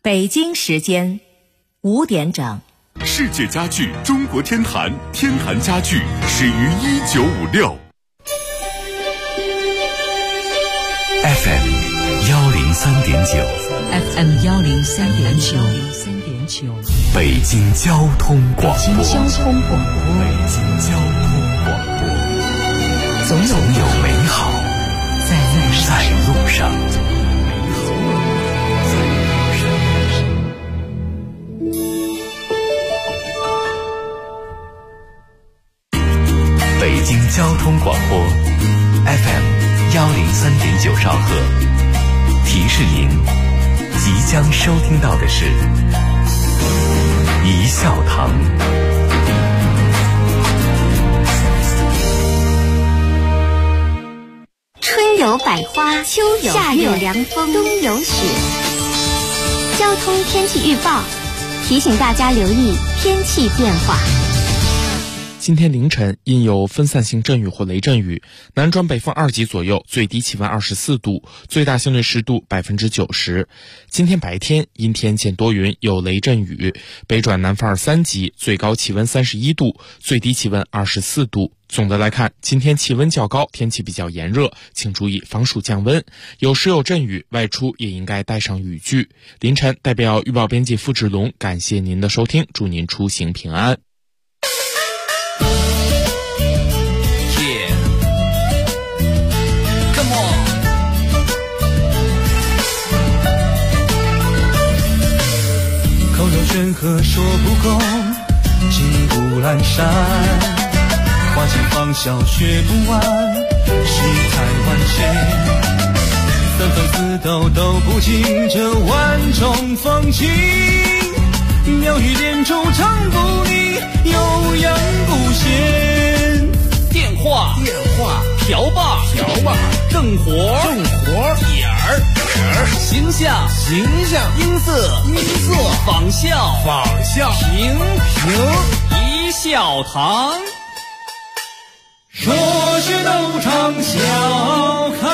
北京时间5点整。 世界家具中国天坛，天坛家具始于1956。 FM 103.9 FM 103.9， 北京交通广播。 北京交通广播。总有美好在路上。 北京交通广播 FM 103.9兆赫，提示您即将收听到的是一笑堂。 春有百花，秋有月，夏有凉风，冬有雪。交通天气预报提醒大家留意天气变化。 今天凌晨因有分散性阵雨或雷阵雨，南转北风2级左右，最低气温24度，最大相对湿度90%。今天白天阴天见多云，有雷阵雨，北转南风2、3级，最高气温31度，最低气温24度。总的来看，今天气温较高，天气比较炎热，请注意防暑降温。有时有阵雨，外出也应该带上雨具。凌晨代表预报编辑付志龙感谢您的收听，祝您出行平安。 口若悬河说不够，金不阑珊，花间芳笑学不完，世态万千，三分四斗斗不尽这万种风情，妙语连珠唱不腻，悠扬不闲。 电话瓢把正活点儿形象音色仿效平一笑堂， 说学逗唱笑开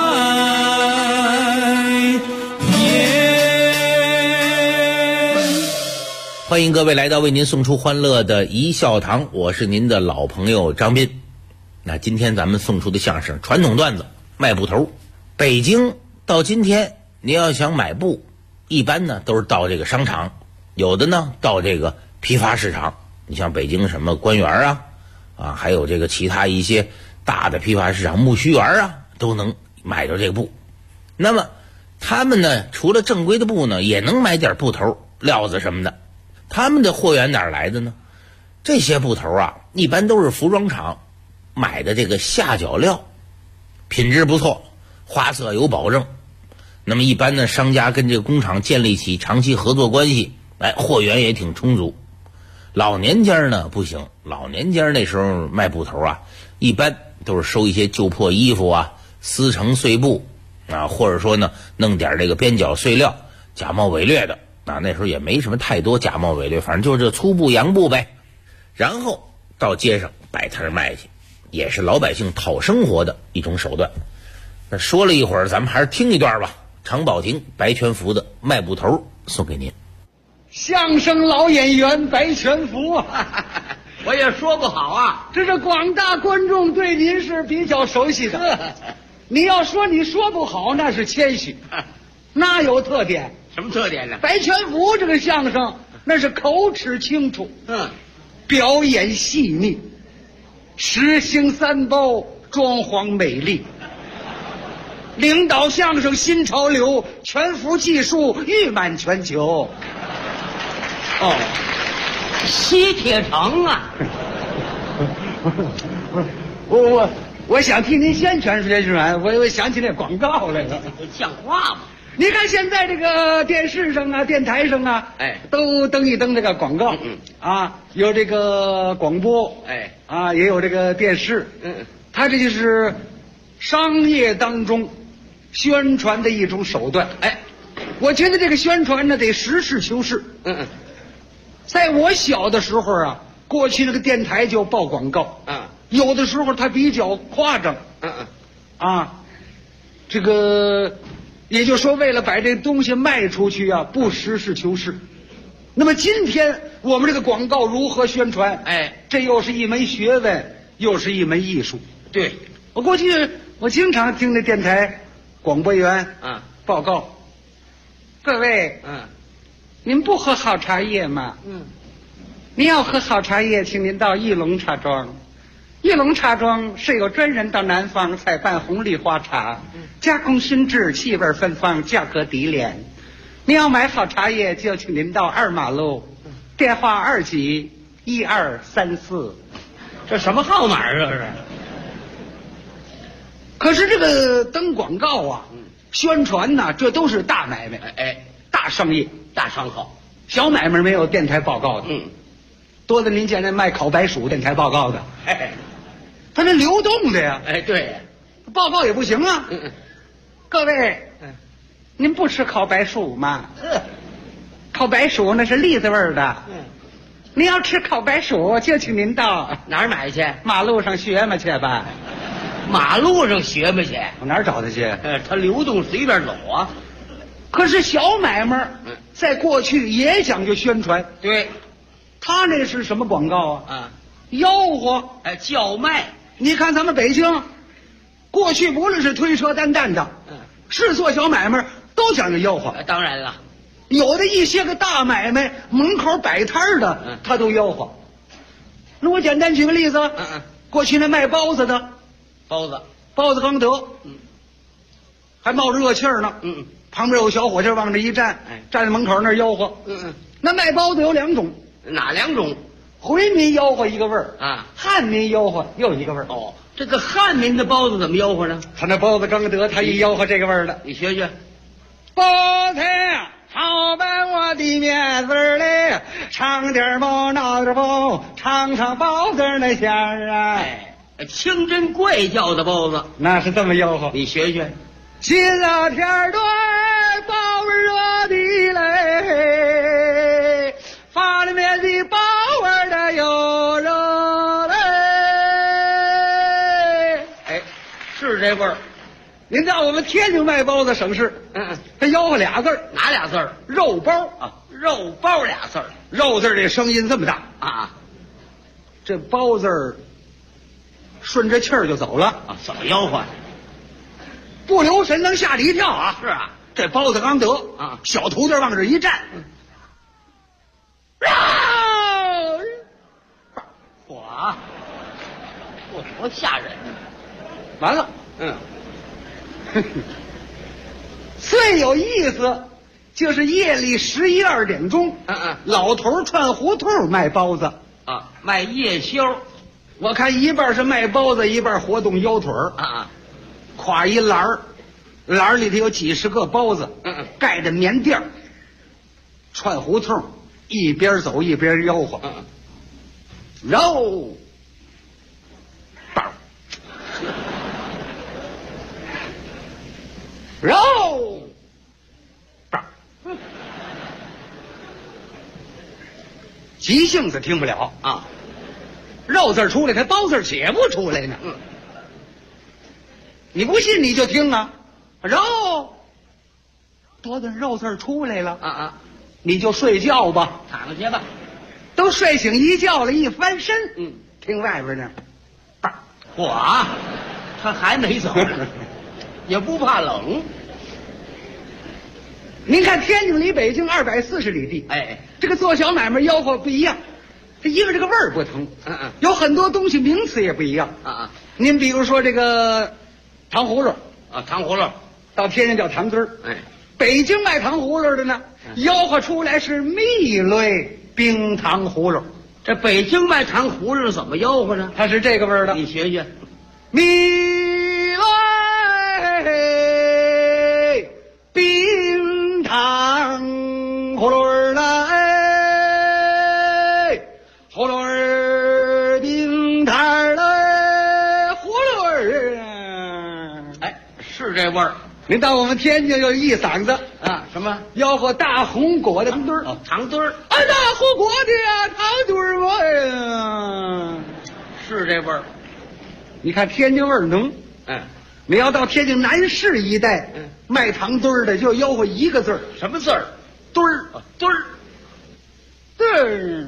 颜。 欢迎各位来到为您送出欢乐的一笑堂，我是您的老朋友张斌。那今天咱们送出的相声传统段子卖布头。北京到今天您要想买布，一般呢都是到这个商场，有的呢到这个批发市场。你像北京什么官园还有这个其他一些大的批发市场木樨园都能买着这个布。那么他们呢除了正规的布呢，也能买点布头料子什么的。他们的货源哪儿来的呢？这些布头一般都是服装厂买的这个下脚料，品质不错，花色有保证。那么一般呢，商家跟这个工厂建立起长期合作关系，货源也挺充足。老年间呢不行，老年间那时候卖布头一般都是收一些旧破衣服撕成碎布或者说呢弄点这个边角碎料，假冒伪劣的那时候也没什么太多假冒伪劣，反正就是这粗布洋布呗。然后到街上摆摊卖去，也是老百姓讨生活的一种手段。那说了一会儿，咱们还是听一段吧。常宝霆、白全福的卖布头送给您。 相声老演员白全福我也说不好这是广大观众对您是比较熟悉的。你要说你说不好，那是谦虚，那有特点。 什么特点呢？ 白全福这个相声那是口齿清楚，表演细腻，实行三包，装潢美丽，领导相声新潮流，全福技术誉满全球。 西铁城我想替您宣传宣传，我想起那广告来了。 像话吗？ 你看现在这个电视上电台上都登一登这个广告，有这个广播，也有这个电视，它这就是商业当中宣传的一种手段。我觉得这个宣传呢得实事求是。在我小的时候过去那个电台就报广告，有的时候它比较夸张，这个也就是说，为了把这东西卖出去啊，不实事求是。那么今天我们这个广告如何宣传？哎，这又是一门学问，又是一门艺术。对，我过去我经常听那电台广播员报告，各位，您不喝好茶叶吗？您要喝好茶叶，请您到玉龙茶庄。玉龙茶庄是有专人到南方采办红绿花茶，加工熏制，气味芬芳，价格低廉。您要买好茶叶，就请您到二马路，电话2几1234。 这什么号码啊？这是。 可是这个登广告啊，宣传呐，这都是大买卖，哎，大商业，大商号。小买卖没有电台报告的，多的您见那卖烤白薯电台报告的，哎，他那流动的呀，哎，对，报告也不行啊。各位，您不吃烤白薯吗？烤白薯那是栗子味儿的。您要吃烤白薯，就请您到哪儿买去？ 马路上学嘛去吧。 马路上学嘛去？ 我哪儿找他去？ 他流动随便走啊。 可是小买卖在过去也讲究宣传。对，他那是什么广告啊？吆喝，哎，叫卖。你看咱们北京，过去不论是推车担担的，是做小买卖都讲究吆喝。 当然了， 有的一些个大买卖门口摆摊的，他都吆喝。那我简单举个例子，过去那卖包子的，包子刚得，还冒着热气儿呢，旁边有小伙计往这一站，站在门口那儿吆喝，那卖包子有2种， 哪2种？ 回民吆喝一个味儿啊，汉民吆喝又一个味儿。 哦，这个汉民的包子怎么吆喝呢？ 他那包子刚得，他一吆喝这个味儿的， 你学学。 包子好办我的面子嘞，长点包，闹点包，尝尝包子那香啊！ 哎，清真贵叫的包子， 那是这么吆喝。 你学学。 新老天儿对，包味热的嘞，发里面的包味的有肉嘞。哎，是这味儿。您到我们天津卖包子省市，他吆喝俩字儿， 哪俩字儿？ 肉包啊，肉包俩字儿。 肉字儿这声音这么大啊， 这包字儿顺着气儿就走了啊。怎么吆喝？ 不留神能吓你一跳啊！ 是啊， 这包子刚得啊，小徒弟往这一站， 我多吓人！ 完了，最有意思就是夜里11、12点钟，老头串胡同卖包子啊，卖夜宵。 我看一半是卖包子，一半活动腰腿儿挎一篮儿，篮儿里头有几十个包子，盖着棉垫儿，串胡同，一边走一边吆喝，肉包，肉包，急性子听不了啊，肉字出来，他包字写不出来呢。你不信你就听啊，肉，多的肉字出来了你就睡觉吧， 躺下吧。 都睡醒一觉了，一翻身，听外边呢， 我他还没走呢，也不怕冷。 您看天津离北京240里地，这个做小买卖吆喝不一样，这一个这个味儿不同，有很多东西名词也不一样您比如说这个糖葫芦啊，糖葫芦到天津叫糖墩儿，北京卖糖葫芦的呢，吆喝出来是蜜类冰糖葫芦。 这北京卖糖葫芦怎么吆喝呢？ 它是这个味儿的， 你学学。 蜜类冰糖葫芦来，葫芦儿冰糖来，葫芦儿。 哎，是这味儿。 您到我们天津有一嗓子啊，什么吆喝大红果的糖墩儿， 糖墩儿， 大红果的糖墩儿我呀， 是这味儿。 你看天津味儿浓， 你要到天津南市一带，卖糖墩儿的就吆喝一个字儿， 什么字儿？ 墩儿， 墩儿， 墩儿，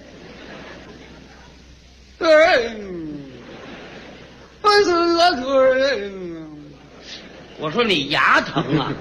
墩儿，我是个墩儿。 我说你牙疼啊！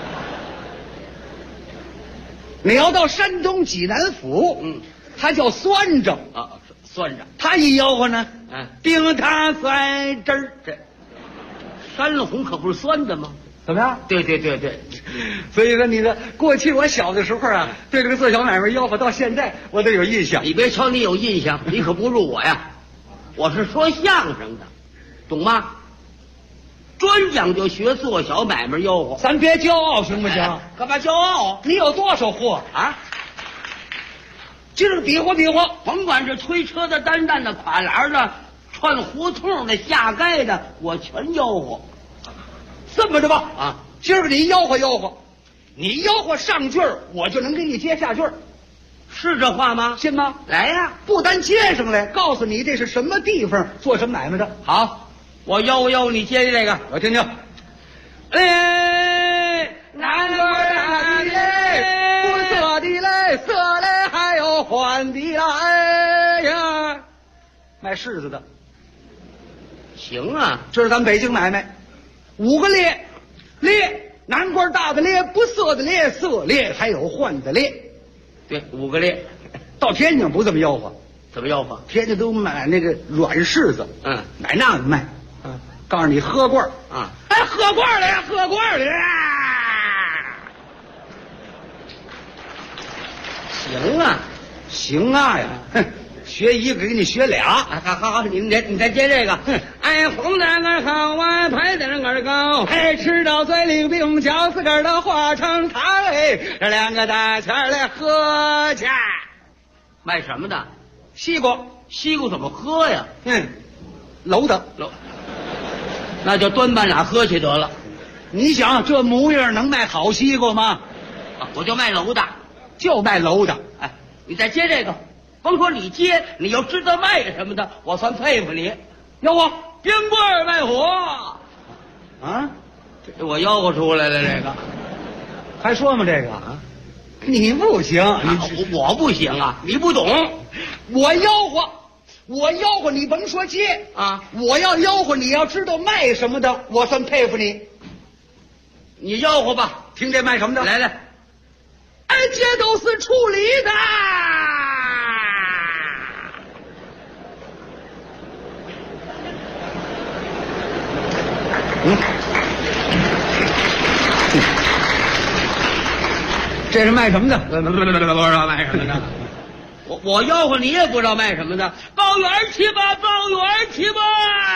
你要到山东济南府，它叫酸着啊，酸着。 它一吆喝呢，冰糖酸汁儿。 这山了红可不是酸的吗？ 怎么样？ 对对对对， 所以说你的过去我小的时候啊，对这个做小买卖吆喝到现在我都有印象。 你别瞧你有印象，你可不如我呀，我是说相声的，懂吗？专讲究学做小买卖吆喝。 咱别骄傲行不行？ 干嘛骄傲？ 你有多少货啊？ 今儿比划比划， 甭管是推车的、担担的、垮栏的、串胡同的、下街的，我全吆喝。 这么着吧， 啊， 今儿个你吆喝吆喝，你吆喝上句儿，我就能给你接下句儿， 是这话吗？ 信吗？ 来呀， 不单接上来，告诉你这是什么地方，做什么买卖的。 好，我吆喝吆喝，你接这个， 我听听。南瓜大的嘞，不色的嘞，色嘞还有换的来呀，卖柿子的， 行啊， 这是咱北京买卖。5个列，南瓜大的列，不色的列，色列还有换的列。 对，5个列。 到天津不这么吆喝， 怎么吆喝？ 天津都买那个软柿子，买那个卖，告诉你喝罐啊，哎，喝罐的呀，喝罐的呀。 行啊， 行啊呀，哼，学一个给你学俩。 好，你再接这个。 哎，红蛋儿好啊，白蛋儿高，哎，吃到嘴里不用嚼，自个儿的化成汤哎，这2个大钱儿来喝去。 卖什么的？ 西瓜， 西瓜怎么喝呀？ 楼的， 那就端半俩喝去得了。 你想这模样能卖好西瓜吗？ 我就卖楼的， 就卖楼的。 哎，你再接这个，甭说你接，你要知道卖什么的，我算佩服你。 吆喝冰棍卖火啊！ 这我吆喝出来了，这个还说吗？这个啊，你不行， 我不行啊，你不懂。 我吆喝，你甭说接啊， 我要吆喝，你要知道卖什么的，我算佩服你。 你吆喝吧， 听这卖什么的？ 来， 哎，这都是处理的。这是卖什么的？ 不知道卖什么的。我吆喝，你也不知道卖什么的。包圆去吧，包圆去吧。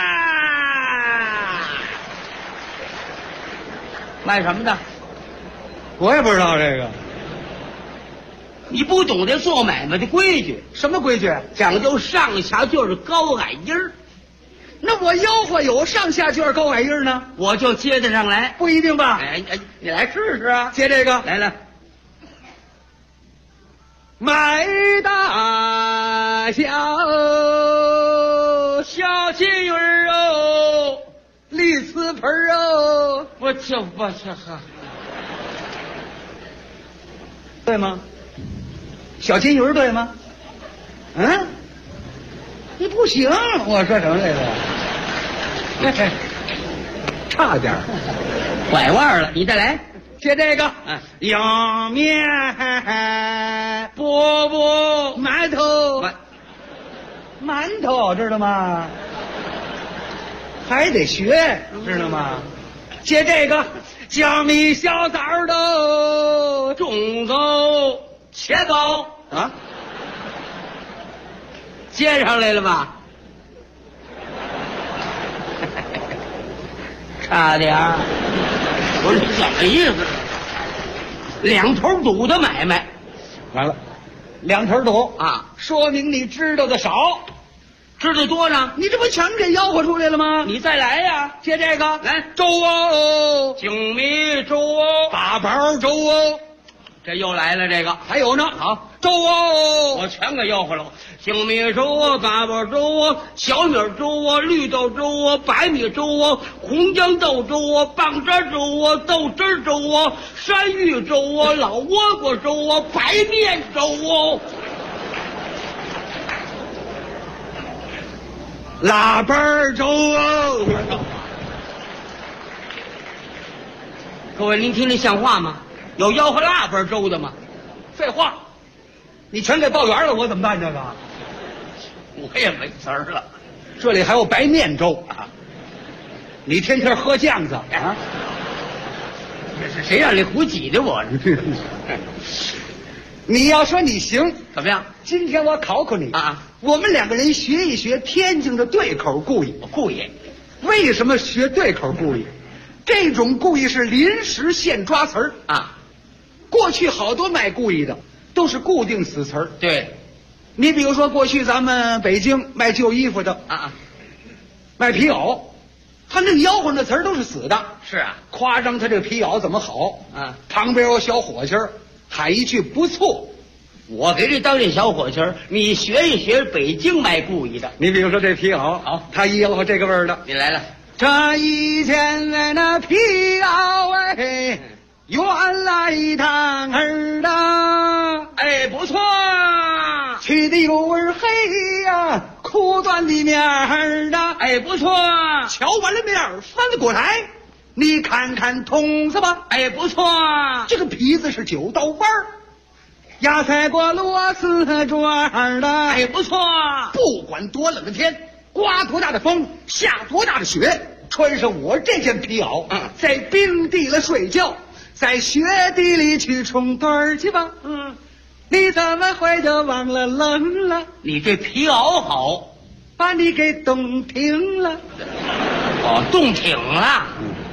卖什么的？ 我也不知道这个。 你不懂这做买卖的规矩。 什么规矩？ 讲究上下句儿高矮音儿。 那我吆喝有上下句儿高矮音儿呢， 我就接得上来。 不一定吧？ 哎，你来试试啊！ 接这个， 来。 买大小金鱼儿哦，绿瓷盆儿哦， 我去， 对吗？小金鱼儿对吗？你不行，我说什么来着？差点拐弯了，你再来。 接这个，莜面饽饽馒头，知道吗？还得学，知道吗？接这个，江米小枣豆， 种豆切糕啊， 接上来了吧？差点儿。我说什么意思？两头堵的买卖， 完了，两头堵啊！ 说明你知道的少， 知道多呢。 你这不全给吆喝出来了吗？ 你再来呀！ 接这个， 来粥哦， 精米粥哦， 大包粥哦， 这又来了，这个还有呢， 好， 粥哦， 我全给吆喝了。青米粥啊，八宝粥啊，小米粥啊，绿豆粥啊，白米粥啊，红豇豆粥啊，棒渣粥啊，豆汁粥啊，山芋粥啊，老倭瓜粥啊，白面粥哦， 腊八粥哦。 各位，您听这像话吗？有吆喝腊八粥的吗？ 废话，你全给报圆了，我怎么办？这个我也没词儿了。 这里还有白面粥啊！你天天喝酱子啊？ 这是谁让你胡挤的我？ 你要说你行， 怎么样？ 今天我考考你啊！ 我们两个人学一学天津的对口故意。 故意？ 为什么学对口故意？这种故意是临时现抓词儿啊。 过去好多卖故意的都是固定死词儿。 对， 你比如说过去咱们北京卖旧衣服的啊， 卖皮袄，他那个吆喝的词儿都是死的。 是啊， 夸张他这个皮袄怎么好啊？ 旁边有小伙计儿喊一句不错， 我给这当这小伙计儿，你学一学北京卖故意的。 你比如说这皮袄， 好， 他一吆喝这个味儿的， 你来了。 这一件来那皮袄哎，原来当儿的， 哎，不错啊， 去的有味儿黑呀，裤短的面儿的， 哎，不错啊， 瞧完了面儿翻过来，你看看筒子吧， 哎，不错啊， 这个皮子是9道弯儿，压踩过螺丝转的， 哎，不错啊， 不管多冷的天，刮多大的风，下多大的雪，穿上我这件皮袄，在冰地里睡觉，在雪地里去冲盹儿去吧。你怎么会就忘了冷了？ 你这皮袄好， 把你给冻停了。 哦，冻挺了，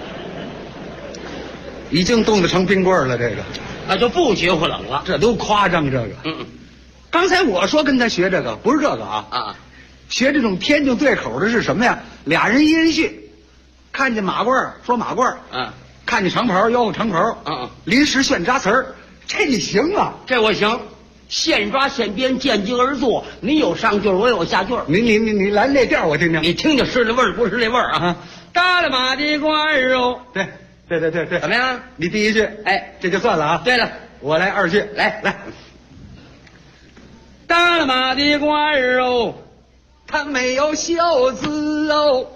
已经冻得成冰棍了。这个那就不觉乎冷了。 这都夸张。这个，刚才我说跟他学这个不是这个啊，学这种天津对口的是什么呀？俩人一人续，看见马褂说马褂，看见长袍吆喝长袍，临时现抓词儿，这你行啊？ 这我行，现抓现编，见机而作。你有上句，我有下句。 你来那调我听听。 你听听是那味儿不是那味儿啊？大了马的褂儿哦， 对， 怎么样？ 你第一句， 哎， 这就算了啊。 对了， 我来二句，来。 大了马的褂儿哦， 它没有袖子哦。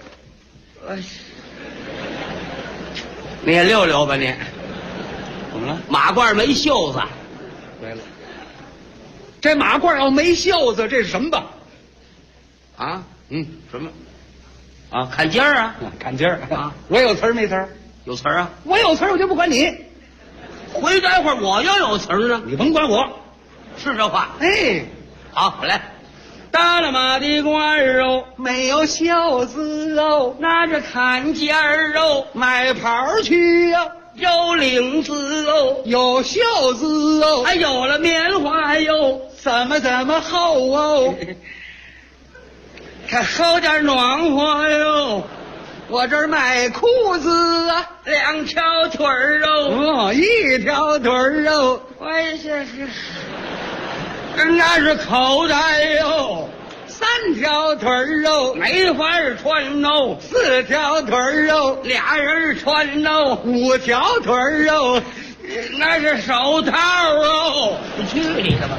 你也溜溜吧你。 怎么了？ 马褂没袖子。 对了，这马褂要没袖子，这是什么吧？ 啊，什么？啊，坎肩儿啊， 坎肩儿啊。 我有词儿没词儿？ 有词儿啊。 我有词儿，我就不管你。 回待会儿我要有词儿呢， 你甭管我。 是这话。 哎， 好，我来。大了马的褂儿哦， 没有袖子哦， 拿着坎肩儿哦， 买袍去呀， 有领子哦， 有袖子哦， 还有了棉花哟， 怎么厚哦？ 还好点暖和哟。 我这儿卖裤子啊 ，2条腿儿哦 ，1条腿儿哦， 我这是，那是口袋哟 ，3条腿儿哦， 没法穿哦 ，4条腿儿哦， 俩人穿哦 ，5条腿儿哦， 那是手套哦。你去你的吧！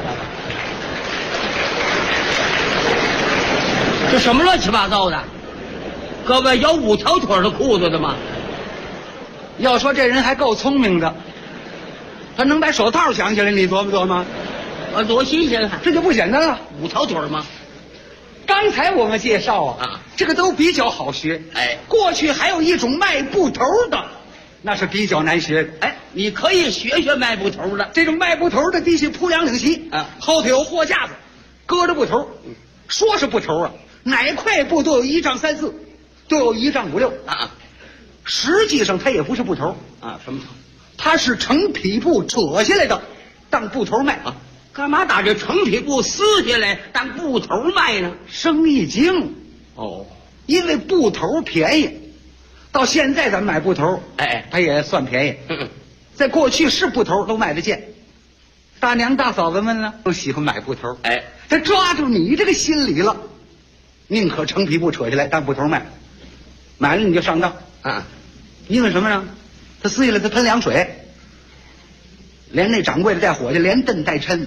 这什么乱七八糟的？各位有5条腿的裤子的吗？ 要说这人还够聪明的，他能把手套想起来，你琢磨琢磨， 多新鲜啊！ 这就不简单了。 5条腿吗？ 刚才我们介绍啊，这个都比较好学。 哎， 过去还有一种卖布头的，那是比较难学的。 哎，你可以学学卖布头的。 这种卖布头的必须铺2领旗啊，后头有货架子，搁着布头。说是布头啊，哪块布都有1丈34，都有1丈5 6啊。实际上它也不是布头啊，什么头？它是成匹布扯下来的，当布头卖啊。 干嘛把这成匹布撕下来当布头卖呢？ 生意经哦， 因为布头便宜，到现在咱们买布头， 哎， 它也算便宜。在过去是布头都卖得见， 大娘大嫂子们呢都喜欢买布头，哎，他抓住你这个心理了，宁可成皮布扯下来当布头卖，买了你就上当啊！因为什么呢？他撕下来他喷凉水，连那掌柜的带伙计连蹬带抻，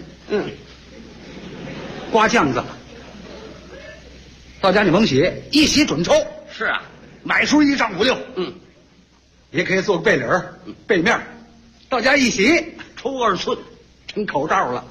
刮酱子，到家你甭洗，一洗准抽。 是啊， 买书1丈56，也可以做个背领背面，到家一洗抽2寸，成口罩了。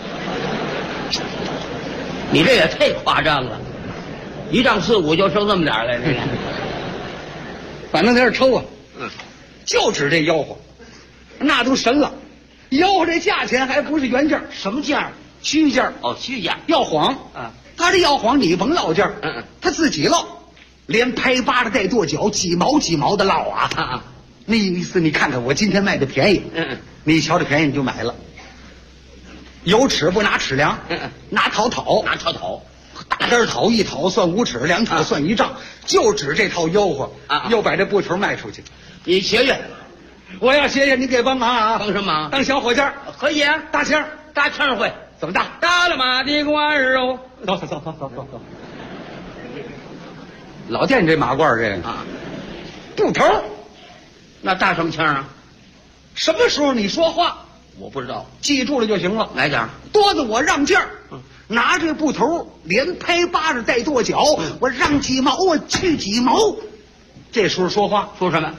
你这也太夸张了，1丈4、5就剩那么点来了。 反正在这抽啊，就指这吆喝，那都神了。吆喝这价钱还不是原价，什么价？虚价。 哦，虚价。 要晃啊，他这要晃你甭落价，他自己落，连拍巴掌带跺脚，几毛几毛的落啊。那意思你看看我今天卖的便宜，你瞧这便宜你就买了。有尺不拿尺量，拿讨， 拿讨。 大根讨1讨算5尺，2讨算1丈，就指这套吆喝又把这布头卖出去。 你学学， 我要学学，你给帮忙啊！ 帮什么忙？ 当小伙计可以啊， 搭腔会怎么搭？ 搭了马的褂儿哦， 走。老见你这马褂这个布头， 那搭什么腔啊？ 什么时候你说话我不知道， 记住了就行了。 来点多的我让价，拿这布头连拍巴掌带跺脚，我让几毛我去几毛。这时候说话说什么？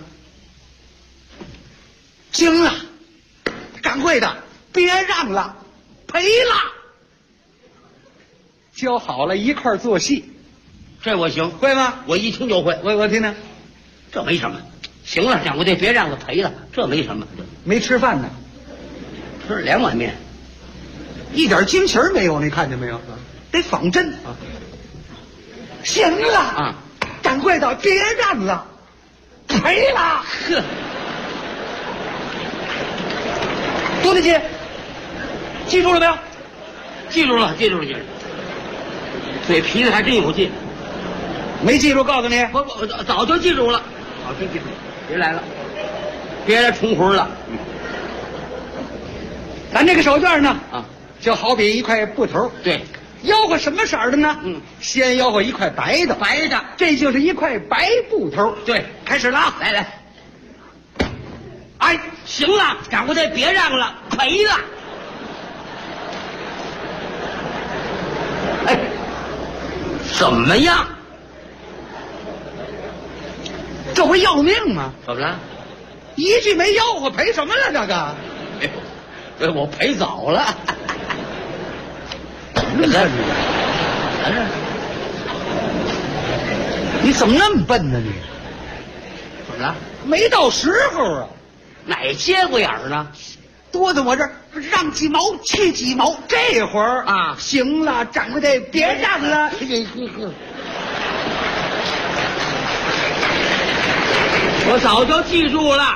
行了，掌柜的别让了，赔了。教好了一块做戏， 这我行， 会吗？ 我一听就会。 我听听， 这没什么。行了，掌柜的别让了，赔了，这没什么。 没吃饭呢， 吃了2碗面， 一点精神没有，你看见没有？得仿真。行了掌柜的别让了，赔了。 呵，多大劲？记住了没有？记住了。嘴皮子还真有劲。 没记住，告诉你， 我早就记住了。别来了，别来重魂了。 咱这个手绢呢就好比一块布头。 对， 吆喝什么色儿的呢？先吆喝一块白的，这就是一块白布头。 对， 开始了啊！ 来，哎，行了，掌柜的别让了，赔了。哎，怎么样？ 这不要命吗？ 怎么了？ 一句没吆喝，赔什么了？这个， 我赔早了。 你怎么那么笨呢？你怎么了？ 没到时候啊！ 哪节骨眼儿呢？ 多在我这儿让几毛去几毛，这会儿行了，掌柜的别让了。 我早就记住了。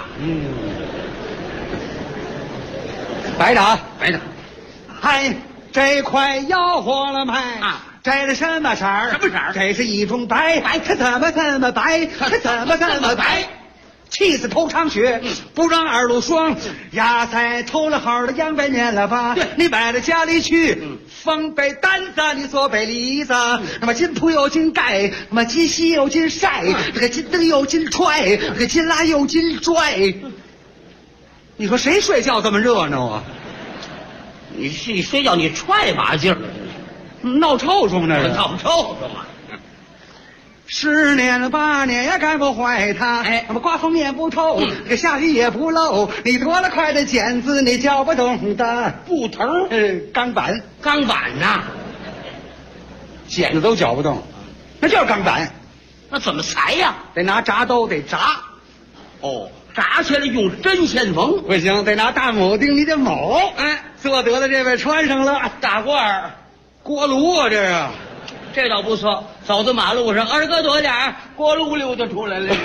白的。 嗨， 这块吆喝了卖这是什么色儿？ 什么色儿？ 这是一种白，它怎么白？它怎么白？气死头场血，不让2路双。压在偷了号的杨白年了吧？ 对， 你摆到家里去，放背担子，你做背梨子。那么金铺有金盖，那么金锡有金晒，这个金灯有金踹，这个金拉有金拽。你说谁睡觉这么热闹啊？ 你睡觉你踹把劲儿， 闹臭虫那是。 闹臭虫啊 ！10年8年也干不坏它，那么刮风也不透，这个下雨也不漏。你多了块的剪子，你搅不动的布头， 钢板呐， 剪子都搅不动，那就是钢板。 那怎么裁呀？ 得拿铡刀得铡。 炸起来用针线缝不行，得拿大铆钉，你得铆。做得了这位穿上了大褂儿， 锅炉啊，这是。 这倒不错，走到马路上，2个多点儿，锅炉溜达出来了。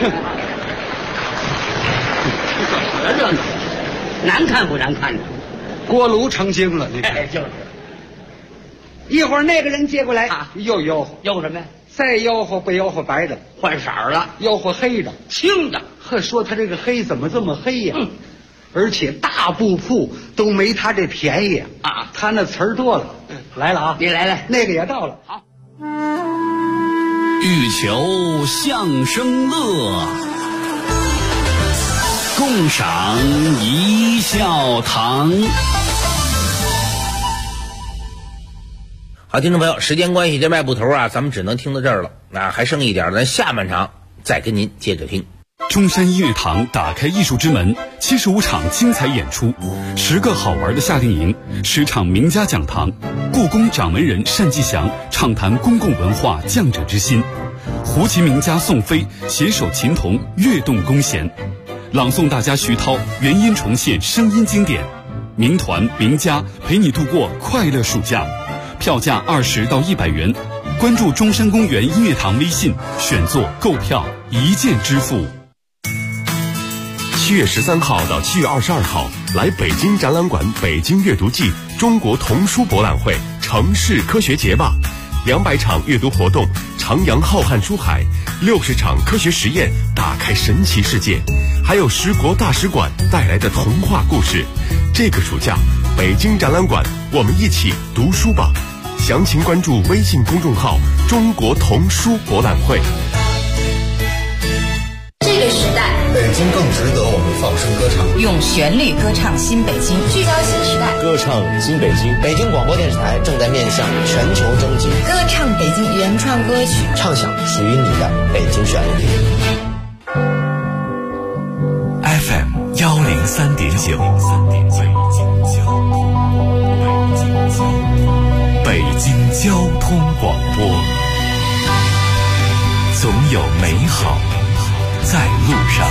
怎么了这个？难看不难看呢？ 锅炉成精了，你看。 就是。 一会儿那个人接过来又吆喝， 吆喝什么呀？ 再吆喝不吆喝白的， 换色儿了， 吆喝黑的、 青的。 说他这个黑怎么这么黑呀？ 而且大部铺都没他这便宜啊！他那词儿多了。来了啊， 你来， 那个也到了。 好， 欲求相声乐，共赏一笑堂。 好，听众朋友，时间关系，这卖布头啊，咱们只能听到这儿了。那还剩一点，咱下半场再跟您接着听。 中山音乐堂打开艺术之门，75场精彩演出，10个好玩的夏令营，10场名家讲堂，故宫掌门人单霁翔畅谈公共文化匠者之心，胡琴名家宋飞携手琴童跃动弓弦，朗诵大家徐涛原音重现声音经典，名团名家陪你度过快乐暑假，票价20到100元，关注中山公园音乐堂微信，选座购票一键支付。 7月13号到7月22号，来北京展览馆北京阅读季中国童书博览会城市科学节吧，200场阅读活动，徜徉浩瀚书海，60场科学实验，打开神奇世界，还有10国大使馆带来的童话故事。这个暑假，北京展览馆，我们一起读书吧。详情关注微信公众号“中国童书博览会”。 这个时代， 北京更值得我们放声歌唱， 用旋律歌唱新北京，聚焦新时代， 歌唱新北京。北京广播电视台正在面向全球征集， 歌唱北京原创歌曲， 唱响属于你的北京旋律。 FM 103.9，北京交通广播，总有美好在路上。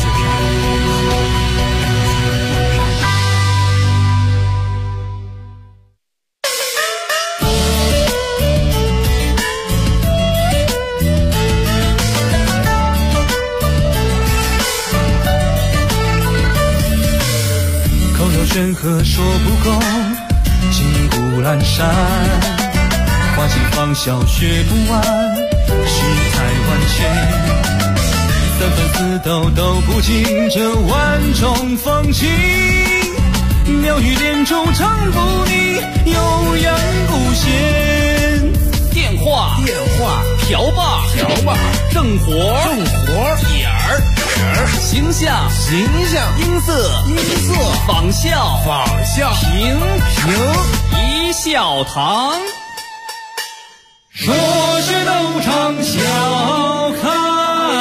口有悬河说不够，金谷阑珊，花尽芳笑学不完，世态万千。3分4斗都不尽这万种风情，妙语连珠唱不腻，悠扬不闲。 电话瓢把正活点儿形象音色仿效评一笑堂， 说是斗场笑看。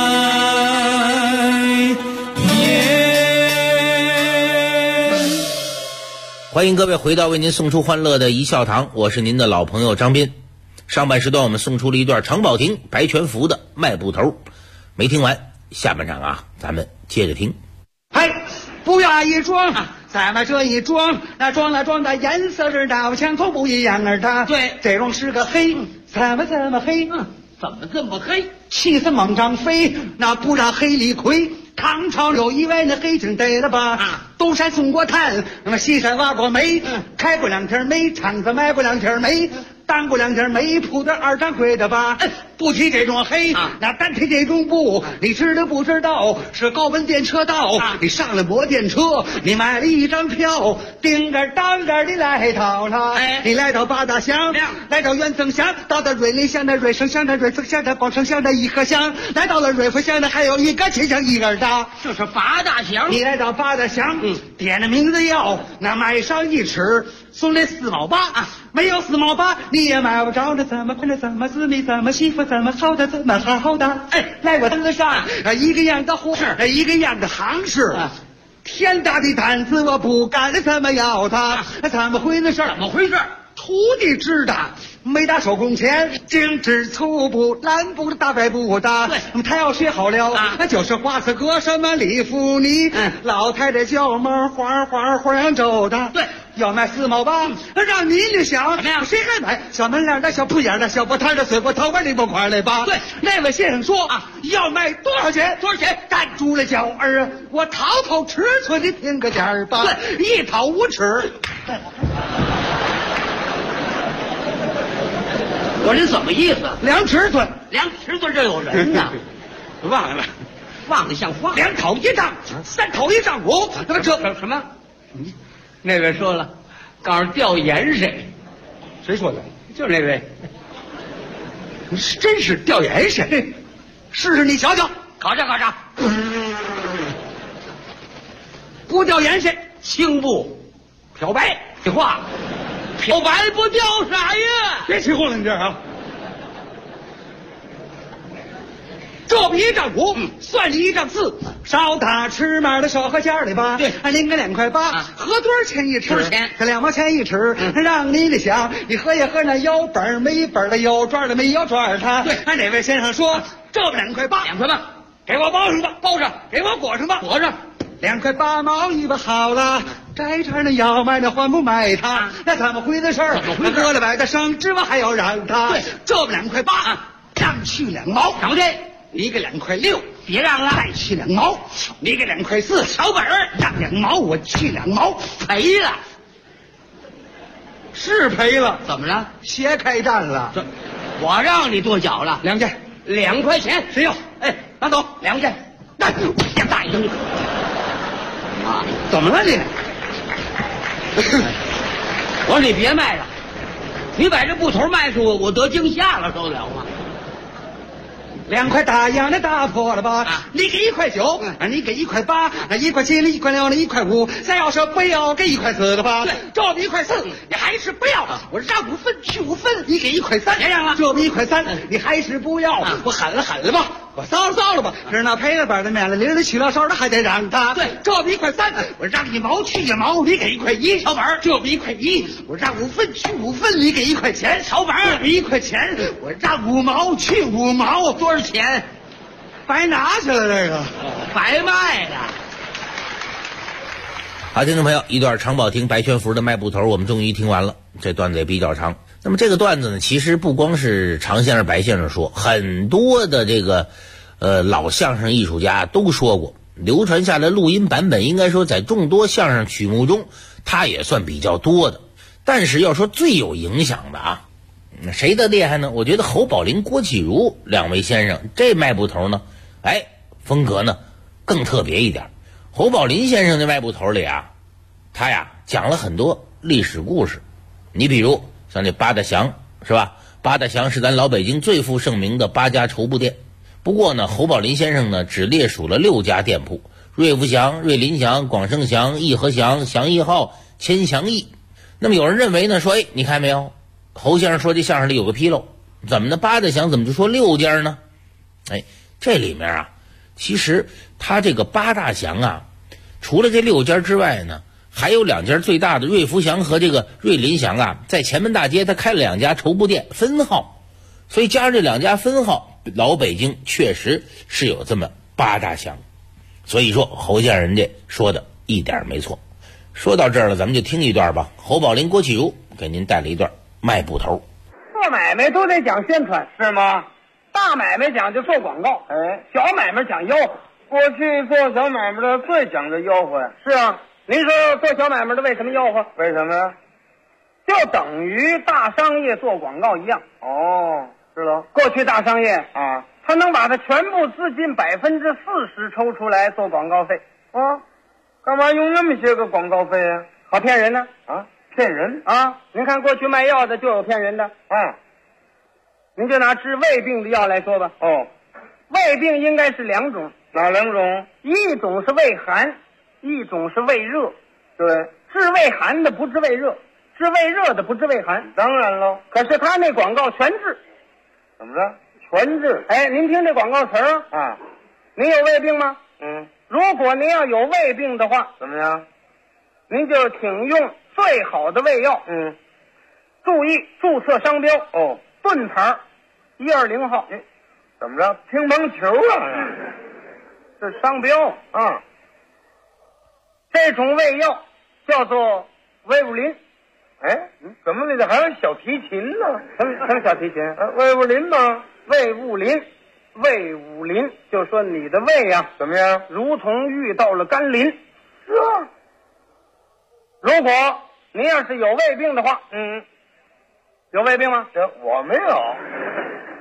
欢迎各位回到为您送出欢乐的一笑堂，我是您的老朋友张斌。上半时段我们送出了一段常宝霆、白全福的卖布头，没听完，下半场啊，咱们接着听。 嘿，不要一装，咱们这一装，那装的颜色是大不相同不一样儿的。 对， 这种是个黑，怎么黑？ 怎么这么黑？ 气死猛张飞，那不让黑李逵。唐朝有一位那黑警逮了吧？东山送过炭，那么西山挖过煤，开过2天煤，厂子卖过2天煤，当过2天煤铺的2掌柜的吧？不提这种黑，那单提这种布，你知道不知道？是高温电车道，你上了摩电车，你买了1张票，叮个当个的来到了，你来到八大乡，来到元增乡，到了瑞林乡的瑞生乡的瑞增乡的宝生乡的颐和乡，来到了瑞福乡的还有一个亲乡一个的， 这是八大乡。 你来到八大乡，点了名字要，那买上1尺，送来4毛8，没有4毛8你也买不着，这怎么困的怎么滋味怎么媳妇怎么好的怎么好的，来我登上一个样的货，一个样的行市，天大的担子我不敢怎么要他，怎么回事？徒弟知道，没打手工钱，精致粗布蓝布的大白布的，他要学好了，那就是花色革什么礼服呢？老太太叫门花样皱的，对。要卖4毛8，让你就想怎么样？谁还买？小门脸的、小铺眼的、小布摊的、水果头发的不块来吧？对，那位先生说要卖多少钱？站住了脚儿，我掏尺寸的评个价儿吧。对，一掏5尺。 我这怎么意思？ 量尺寸， 这有人呐。 忘了， 放的像话。 两头一丈，三头一丈五。那么这什么？那位说了，告诉调盐水。 谁说的？ 就是那位。 你是真是调盐水？试试你瞧瞧。 考察考察。不调盐水，青布漂白。废话，漂白不掉啥呀？ 别起哄了，你这啊！这比1丈5，算你1丈4，少大尺码的少和价的吧？ 对， 您个2块8，合多少钱一尺？ 多少钱？ 这2毛钱一尺，让你的想，你喝也喝那有本儿没本儿的，有转的没有转的。 对， 哪位先生说这么2块8，2 块8， 给我包上吧， 包上， 给我裹上吧， 裹上。 2块8毛一吧，好了，这茬呢要卖那还不卖他，那怎么回的事儿？得了外的省芝麻还要让他。 对， 这么2块8，让去2毛， 找去。 你给2块6， 别让了， 再去2毛。你给2块4， 小本儿， 让2毛，我去2毛， 赔了， 是赔了。 怎么了？ 鞋开战了。 我让你跺脚了 ，2件 ，2块钱， 谁要？ 哎，拿走2件。那别大声啊！ 怎么了你？ 我说你别卖了，你把这布头卖出我得惊吓了，受得了吗 ？2块大洋的打破了吧？你给1块9，你给1块8，那1块7，1块6，那1块5。再要说不要给1块4的吧？这1块4，你还是不要。我让5分去5分，你给1块3， 别让了。 这1块3，你还是不要。我狠了吧？我骚了吧？是那赔了本的面了零的去了手的还得让他。 对， 这1块3，我让1毛去1毛，你给1块1， 小本儿。 这1块1，我让5分去5分，你给1块钱， 小本儿。 1块钱，我让5毛去5毛， 多少钱？ 白拿去了这个， 白卖的。 好，听众朋友，一段常宝霆白全福的卖布头我们终于听完了，这段子也比较长。那么这个段子呢，其实不光是常先生白先生说，很多的这个老相声艺术家都说过，流传下来录音版本应该说在众多相声曲目中它也算比较多的。但是要说最有影响的啊，谁的厉害呢？我觉得侯宝林、郭启儒2位先生这卖布头呢，风格呢更特别一点。侯宝林先生的卖布头里啊，他呀讲了很多历史故事。你比如像这八大祥是吧？八大祥是咱老北京最负盛名的8家绸布店。不过呢，侯宝林先生呢只列数了6家店铺：瑞福祥、瑞林祥、广盛祥、义和祥、祥义号、千祥义。那么有人认为呢，说你看没有，侯先生说这相声里有个纰漏，怎么呢？八大祥怎么就说6家呢？这里面啊，其实他这个八大祥啊，除了这6家之外呢，还有2家最大的瑞福祥和这个瑞林祥啊，在前门大街他开了2家绸布店分号，所以加上这2家分号，老北京确实是有这么八大祥。所以说侯先生人家说的一点没错。说到这儿了，咱们就听一段吧。侯宝林、郭启儒给您带来一段卖布头。 做买卖都得讲宣传，是吗？大买卖讲究做广告，小买卖讲吆喝。过去做小买卖的最讲究吆喝呀。是啊，您说做小买卖的为什么吆喝？为什么呀？就等于大商业做广告一样。哦，知道。过去大商业啊，他能把他全部资金40%抽出来做广告费啊。干嘛用那么些个广告费啊？好骗人呢啊！骗人啊！您看过去卖药的就有骗人的啊。您就拿治胃病的药来说吧。哦，胃病应该是2种，哪2种？一种是胃寒，一种是胃热。对，治胃寒的不治胃热，治胃热的不治胃寒。当然喽。可是他那广告全治。怎么着？全治？您听这广告词啊。您有胃病吗？如果您要有胃病的话，怎么样？您就请用最好的胃药。注意注册商标哦，盾牌120号。怎么着？乒乓球啊？这商标啊。这种胃药叫做威武林。怎么那还有小提琴呢？什么小提琴？威武林吗？魏武林。魏武林就说你的胃呀怎么样？如同遇到了甘霖。是啊。如果您要是有胃病的话，有胃病吗？我没有。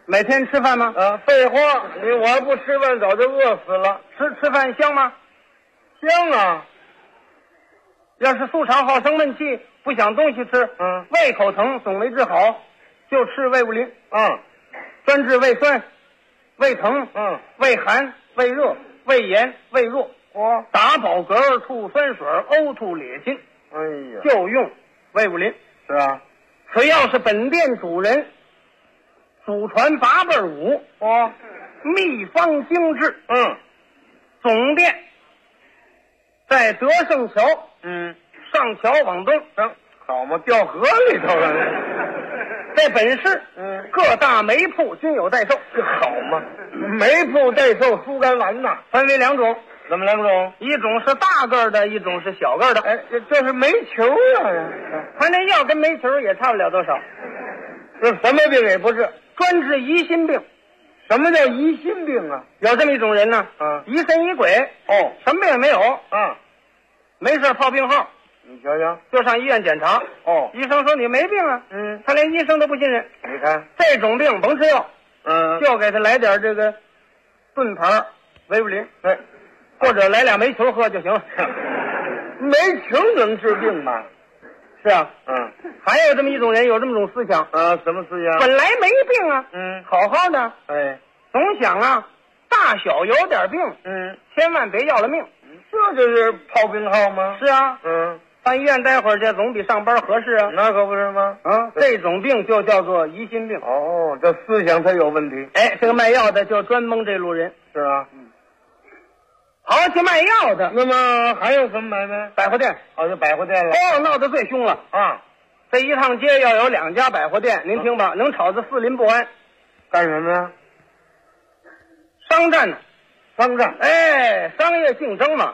每天吃饭吗？ 废话，我要不吃饭早就饿死了。 吃饭香吗？ 香啊！ 要是素肠好生闷气，不想东西吃，胃口疼总为治好，就吃胃物灵，专治胃酸、胃疼，胃寒、胃热、胃炎、胃弱，打饱嗝、吐酸水、呕吐咧心， 哎呀， 就用胃物灵。 是啊， 此药是本店主人祖传8辈5，秘方精致，总店在德胜桥，上桥往东， 好嘛，掉河里头了。 在本市，各大煤铺均有代售， 这好嘛，煤铺代售酥甘丸呐， 分为2种。 怎么2种？ 一种是大个的，一种是小个的。 哎，这是煤球啊！ 他那药跟煤球也差不了多少。 这什么病也不治， 专治疑心病。 什么叫疑心病啊？ 有这么一种人呢，疑神疑鬼，什么病也没有，没事泡病号， 你瞧瞧， 就上医院检查，医生说你没病啊，他连医生都不信任。 你看这种病甭吃药，就给他来点这个盾牌维物灵，或者来2煤球喝就行了。 煤球能治病吗？ 是啊，还有这么一种人，有这么种思想， 什么思想？ 本来没病啊，好好的，总想啊，大小有点病，千万别要了命。 这就是泡病号吗？ 是啊，上医院待会儿去，总比上班合适啊。 那可不是吗？ 这种病就叫做疑心病。 这思想它有问题。 哎，这个卖药的就专蒙这路人。 是啊， 好去卖药的。 那么还有什么买卖？ 百货店。 就百货店了。 闹得最凶了啊！这一趟街要有2家百货店，您听吧，能吵得四邻不安。 干什么呀？ 商战呢？ 商战。 哎，商业竞争嘛。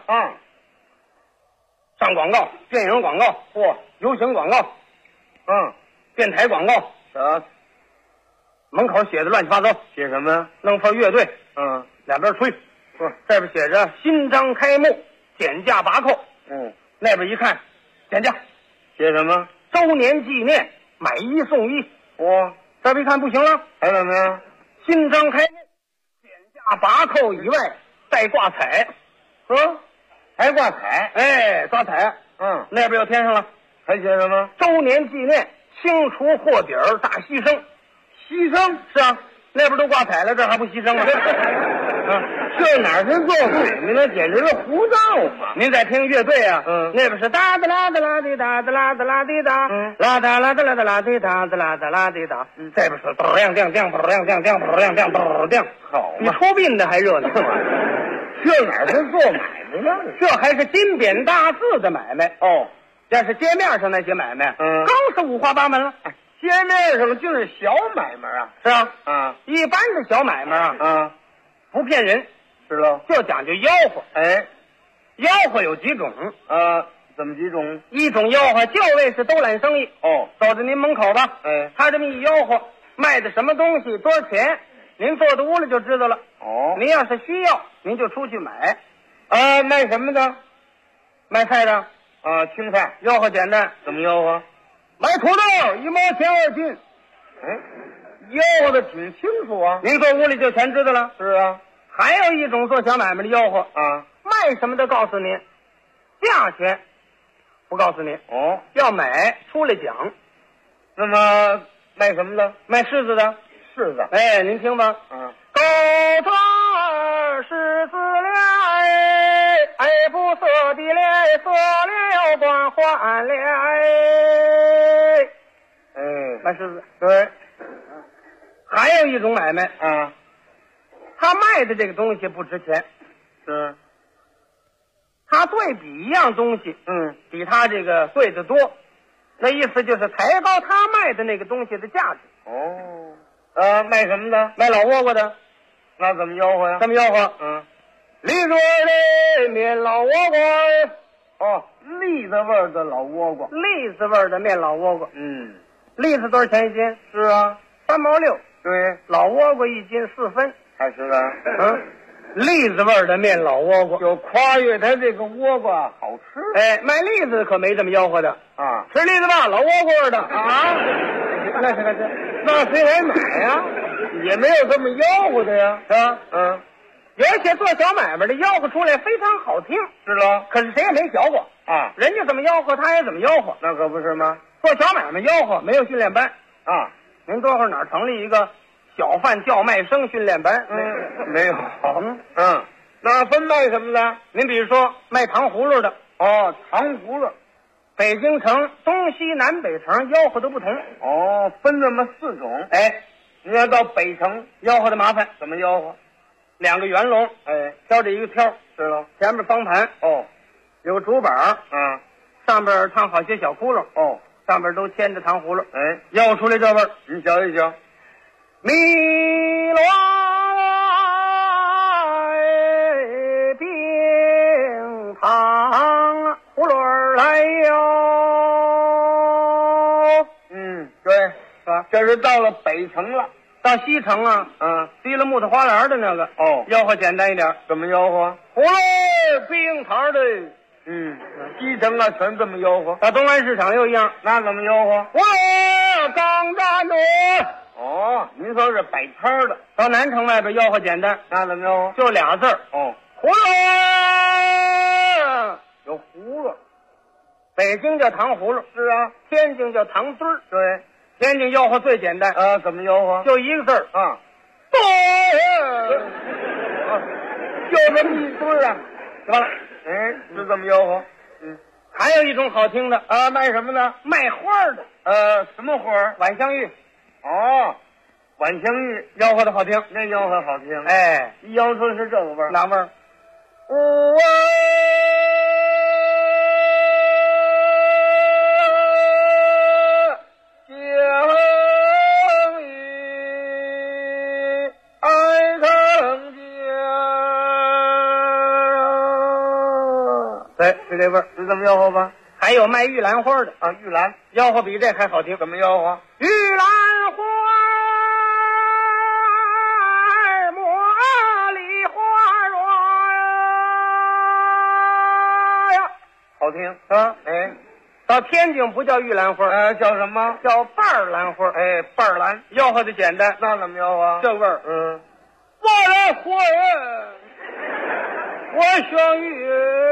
上广告，电影广告，游行广告，电台广告，门口写的乱七八糟。 写什么呀？ 弄份乐队，两边吹，这边写着新章开幕，减价拔扣，那边一看，减价， 写什么？ 周年纪念，买1送1。这边一看不行了， 还怎么样？ 新章开幕，减价拔扣以外，带挂彩， 还挂彩？ 哎，抓彩。那边又添上了， 还写什么？ 周年纪念，清除货底儿，大牺牲。 牺牲？ 是啊，那边都挂彩了，这还不牺牲吗？ 这哪是做买卖，那简直是胡闹嘛！ 您在听乐队啊？那边是哒哒啦哒啦滴哒哒啦哒啦滴哒，啦哒啦哒啦哒啦滴哒哒啦哒啦滴哒。这边是咚亮亮亮，咚亮亮亮，咚亮亮咚亮。 好， 比出殡的还热闹。 这哪是做买卖呢？ 这还是金匾大字的买卖。要是街面上那些买卖，更是五花八门了。 街面上就是小买卖啊。 是啊，一般的小买卖啊，不骗人， 知道？ 就讲究吆喝。吆喝有几种？ 怎么几种？ 一种吆喝就为是兜揽生意。走到您门口吧。他这么一吆喝，卖的什么东西，多少钱，您坐在屋里就知道了。您要是需要，您就出去买。 卖什么的？ 卖菜的。 青菜。 吆喝简单。 怎么吆喝？ 买土豆1毛钱2斤。 吆喝的挺清楚啊。 您坐屋里就全知道了。 是啊。 还有一种做小买卖的吆喝卖什么的告诉您，价钱不告诉您。要买出来讲。 那么卖什么的？ 卖柿子的。 柿子。 哎，您听吧。高庄柿子不色的色了光换了卖柿子。 对。 还有一种买卖他卖的这个东西不值钱， 是他对比一样东西，比他这个贵得多，那意思就是抬高他卖的那个东西的价值。 卖什么的？ 卖老倭瓜的。 那怎么吆喝呀？ 怎么吆喝？梨味的面老倭瓜。 栗子味的老倭瓜。 栗子味的面老倭瓜。栗子多少钱一斤？ 是啊 ，3毛6。 对， 老倭瓜1斤4分。 还是啊。 栗子味的面老倭瓜， 就夸越它这个倭瓜好吃。 哎，卖栗子可没这么吆喝的。吃栗子吧，老倭瓜味的。那是。 那谁来买呀？也没有这么吆喝的呀，是吧？嗯，有一些做小买卖的吆喝出来非常好听，是了。可是谁也没学过啊，人家怎么吆喝，他也怎么吆喝，那可不是吗？做小买卖吆喝没有训练班啊，您多会儿哪儿成立一个小贩叫卖声训练班？没有。那分卖什么的？您比如说卖糖葫芦的，哦，糖葫芦，北京城东西南北城吆喝都不同，哦，分这么4种。哎，你要到北城吆喝的麻烦，怎么吆喝？2个圆笼，哎，挑着一个挑，知道，前面方盘，哦，有个竹板，上边唱好些小窟窿，哦，上边都牵着糖葫芦，哎，吆出来这味儿，你瞧一瞧，米乱冰糖葫芦来哟，对，是吧？这是到了北城了。到西城啊，提了木头花篮的那个，哦，吆喝简单一点，怎么吆喝？葫芦冰糖的，西城啊全这么吆喝。到东安市场又一样，那怎么吆喝？葫芦刚站着。哦，您说是摆摊的。到南城外边吆喝简单，那怎么吆喝？就俩字儿，哦，葫芦，有葫芦。北京叫糖葫芦，是啊，天津叫糖墩儿，对。天津吆喝最简单啊，怎么吆喝？就一个字儿啊，对，就这么一对啊，完了，就这么吆喝。还有一种好听的啊，卖什么呢？卖花的，什么花？晚香玉。哦，晚香玉吆喝的好听，那吆喝好听。哎，一吆出是这个味儿，哪味儿？是这味儿，是这么吆喝吧？还有卖玉兰花的啊，玉兰吆喝比这还好听，怎么吆喝？玉兰花，茉莉花蕊呀，好听啊！哎，到天津不叫玉兰花，叫什么？叫瓣儿兰花。哎，瓣儿兰吆喝的简单，那怎么吆喝？这味儿，我来花儿，我想玉。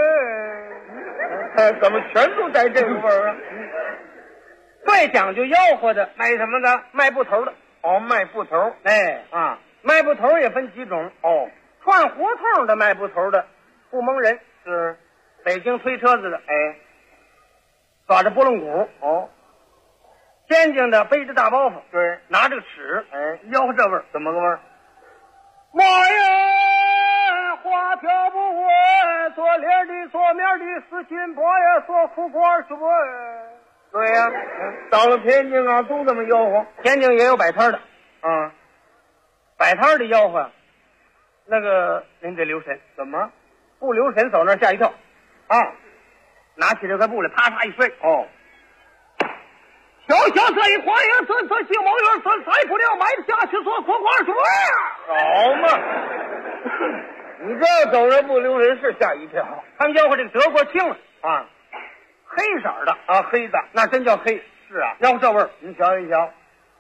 怎么全都带这个味儿啊？最讲究吆喝的卖什么的？卖布头的。哦，卖布头。哎啊，卖布头也分几种。哦，串胡同的卖布头的不蒙人，是北京推车子的。哎，抓着拨浪鼓。哦，天津的背着大包袱。对，拿着个尺。哎，吆喝这味儿，怎么个味儿？妈呀，花瓢不稳，左脸的左面的四斤波呀，左苦瓜是不？对呀，到了天津啊，都这么吆喝。天津也有摆摊的，摆摊的吆喝，那个您得留神。怎么？不留神走那儿吓一跳啊！拿起这块布来，啪嚓一摔。哦。小小这一花呀，这小毛院，这再不了，买得下去做苦瓜是不？好嘛！你这走人不留人是吓一跳。他们吆喝这个德国青啊，黑色的啊，黑的那真叫黑。是啊，吆喝这味儿，您瞧一瞧。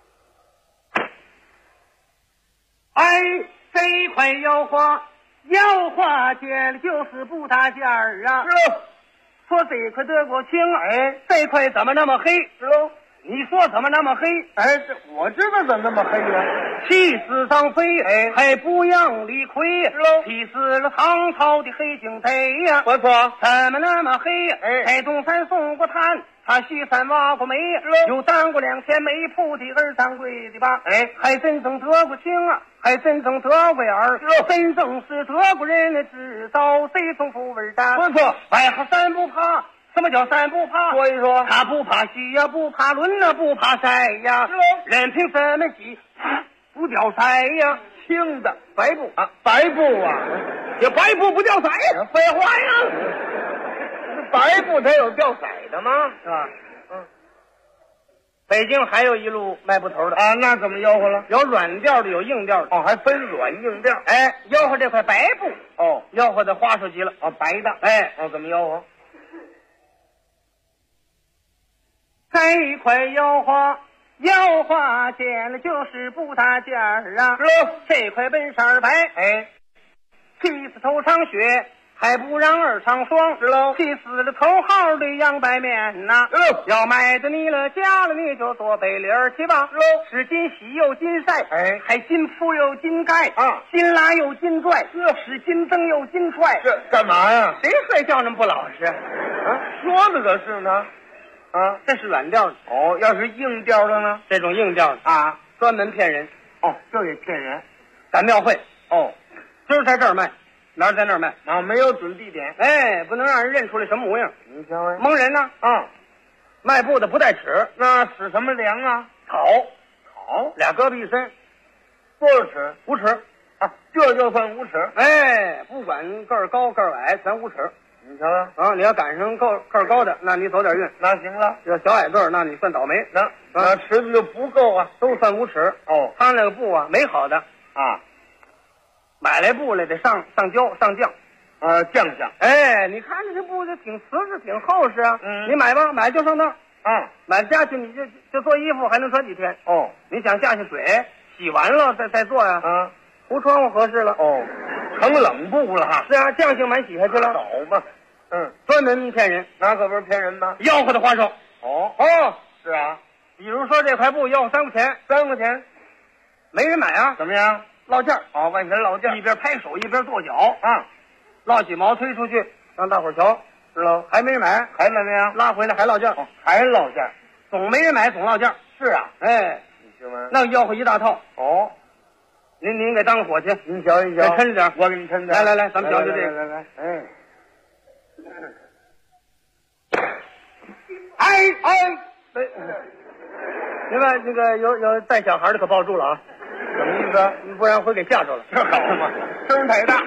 哎，这一块腰花尖就是不大件儿啊。是喽。说这一块德国青，哎，这一块怎么那么黑？是喽。你说怎么那么黑？哎，这我知道怎么那么黑呀、气死张飞，哎，还不让李逵，气死了唐朝的黑警贼呀！不错，怎么那么黑？哎，在东山送过炭，他西山挖过煤，又当过2天煤铺的二掌柜的吧？哎，还真正得过情啊，还真正得过眼儿，真正是德国人的知道这种富味的。不错，外号三不怕。什么叫三不怕？说一说。他不怕西呀，不怕轮呐，不怕晒呀。是喽。任凭什么急，不掉色呀。青的白布啊，白布啊，这白布不掉色呀？废话呀，白布它有掉色的吗？是吧？北京还有一路卖布头的啊，那怎么吆喝了？有软调的，有硬调的。哦，还分软硬调。哎，吆喝这块白布。哦，吆喝的花哨极了。哦，白的。哎，哦，怎么吆喝？这一块腰花要花钱了就是不大价儿啊，这块本色白，哎，气死头场雪，还不让二场霜，气死了头号的洋白面呐，要买的你了家了你就做背脸去吧，是金洗又金晒，哎，还金敷又金盖啊，金拉又金拽，是金蹬又金踹， 这干嘛呀？ 谁睡觉那么不老实啊？ 说的可是呢。 啊，这是软调的哦，要是硬调的呢？ 这种硬调的啊，专门骗人。 哦，这也骗人。 赶庙会哦， 今儿在这儿卖，明儿在那儿卖啊，没有准地点。 哎，不能让人认出来什么模样。 你瞧哎， 蒙人呢啊，迈步的不带尺， 那使什么粮啊？ 草，俩胳膊一伸， 多少尺 ？5尺啊，这就算5尺。 哎，不管个儿高个儿矮，全5尺。 你瞧瞧啊，你要赶上个儿高的，那你走点运， 那行了。 要小矮个儿，那你算倒霉。 那尺子就不够啊， 都算5尺。 哦， 他那个布啊，没好的啊， 买来布来得上胶上酱， 酱。 哎，你看这布就挺瓷实，挺厚实啊。你买吧，买就上那儿。买下去你就做衣服，还能穿几天。 哦， 你想下去水洗完了再做呀？糊窗户合适了。 哦，成冷布了哈。 是啊，酱性满洗下去了。 好吧。 专门骗人， 那可不是骗人吗？ 吆喝的花哨。 哦， 是啊。比如说这块布要3块钱 ，3块钱， 没人买啊？ 怎么样？ 落价。 哦，万钱落价， 一边拍手一边跺脚啊，落几毛推出去让大伙儿瞧，知道还没人买， 还买没有？ 拉回来还落价， 还落价， 总没人买，总落价。 是啊， 哎， 你行吗？ 那吆喝一大套。 哦， 您给当个伙计， 您瞧一瞧， 再抻着点， 我给你抻点。 来，咱们瞧瞧这个。 来， 另外那个有带小孩的可抱住了啊， 什么意思？ 不然会给吓着了。 这好嘛，声太大。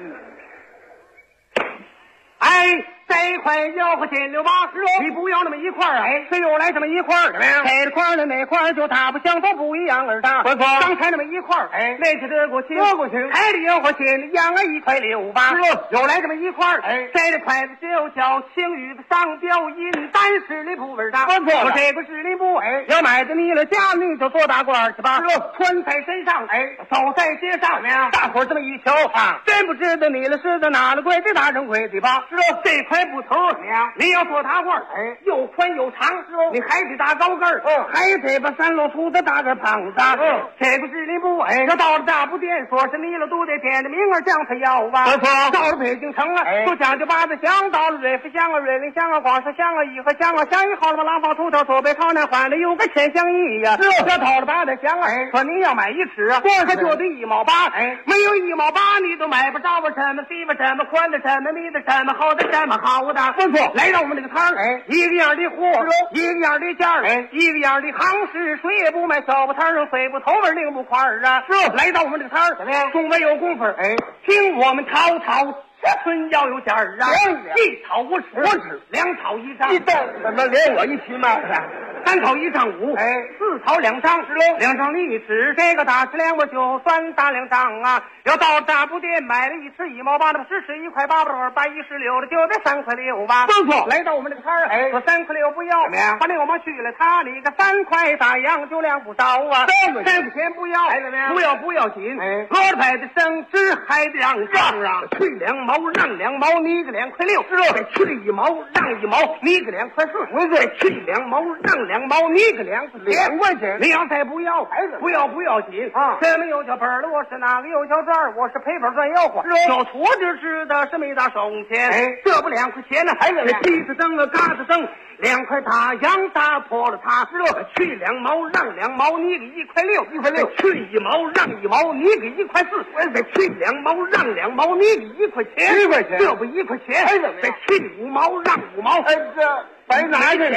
这块吆喝见了吧？你不要那么一块儿，谁又来这么一块儿？这块的那块就大不相同，不一样而大。刚才那么一块儿，那就得过去，开的吆喝见了羊1块6吧。又来这么一块儿，这筷子就叫青玉的上标银丹十里铺味大。我这个十里铺，要买的你了家你就做大官去吧。穿在身上，走在街上，大伙这么一瞧啊，真不知道你了是在哪了跪的大人跪的吧？这块布头，你要做大褂，又宽又长，你还得打高跟儿，还得把3露出的大个胖子。这个是你不要到了大布店，说是你了都得点着名儿将他要吧。到了北京城啊，就讲究八子乡，到了瑞福乡啊、瑞林乡啊、广石乡啊、颐和乡啊，乡一好了嘛，廊坊、秃头、左北朝南换了有个千乡一呀。要到了八子乡啊，说您要买1尺啊，他就得1毛8，没有1毛8你都买不着啊，这么细吧，这么宽的，这么密的，这么厚的，这么好的。来到我们这个摊儿，一个样的货，一个样的价，一个样的行市，谁也不卖，小布摊上水不头味另不块儿啊。来到我们这个摊儿，中午有功夫，听我们吵10寸要有价儿啊，1草5尺，2草1丈， 怎么连我一起卖的 ？3草1丈5，4草2丈，2丈1尺，这个大尺量我就算大2丈啊。要到大布店买了1尺1毛8的，10尺1块8的，816的就得3块6吧。来到我们这个摊儿，说3块6不要，把6毛去了，他你个3块大洋就量不着啊，3块钱不要，不要紧，罗着牌的升值还得让账啊，去2毛让2毛，你个2块6，再去1毛让1毛，你个2块4，再去2毛让2毛，你个2块钱，你要再不要紧啊！这么有条本儿了，我是哪个有条转儿，我是赔本赚吆喝，有图就知道是没大收钱，这不2块钱呢，还是梯子蹬啊，嘎子蹬，2块大洋打破了它，去2毛让2毛，你给1块6，去1毛让1毛，你给1块4，再去2毛让2毛，你给1块钱，这不1块钱，再去5毛让5毛，这白拿去。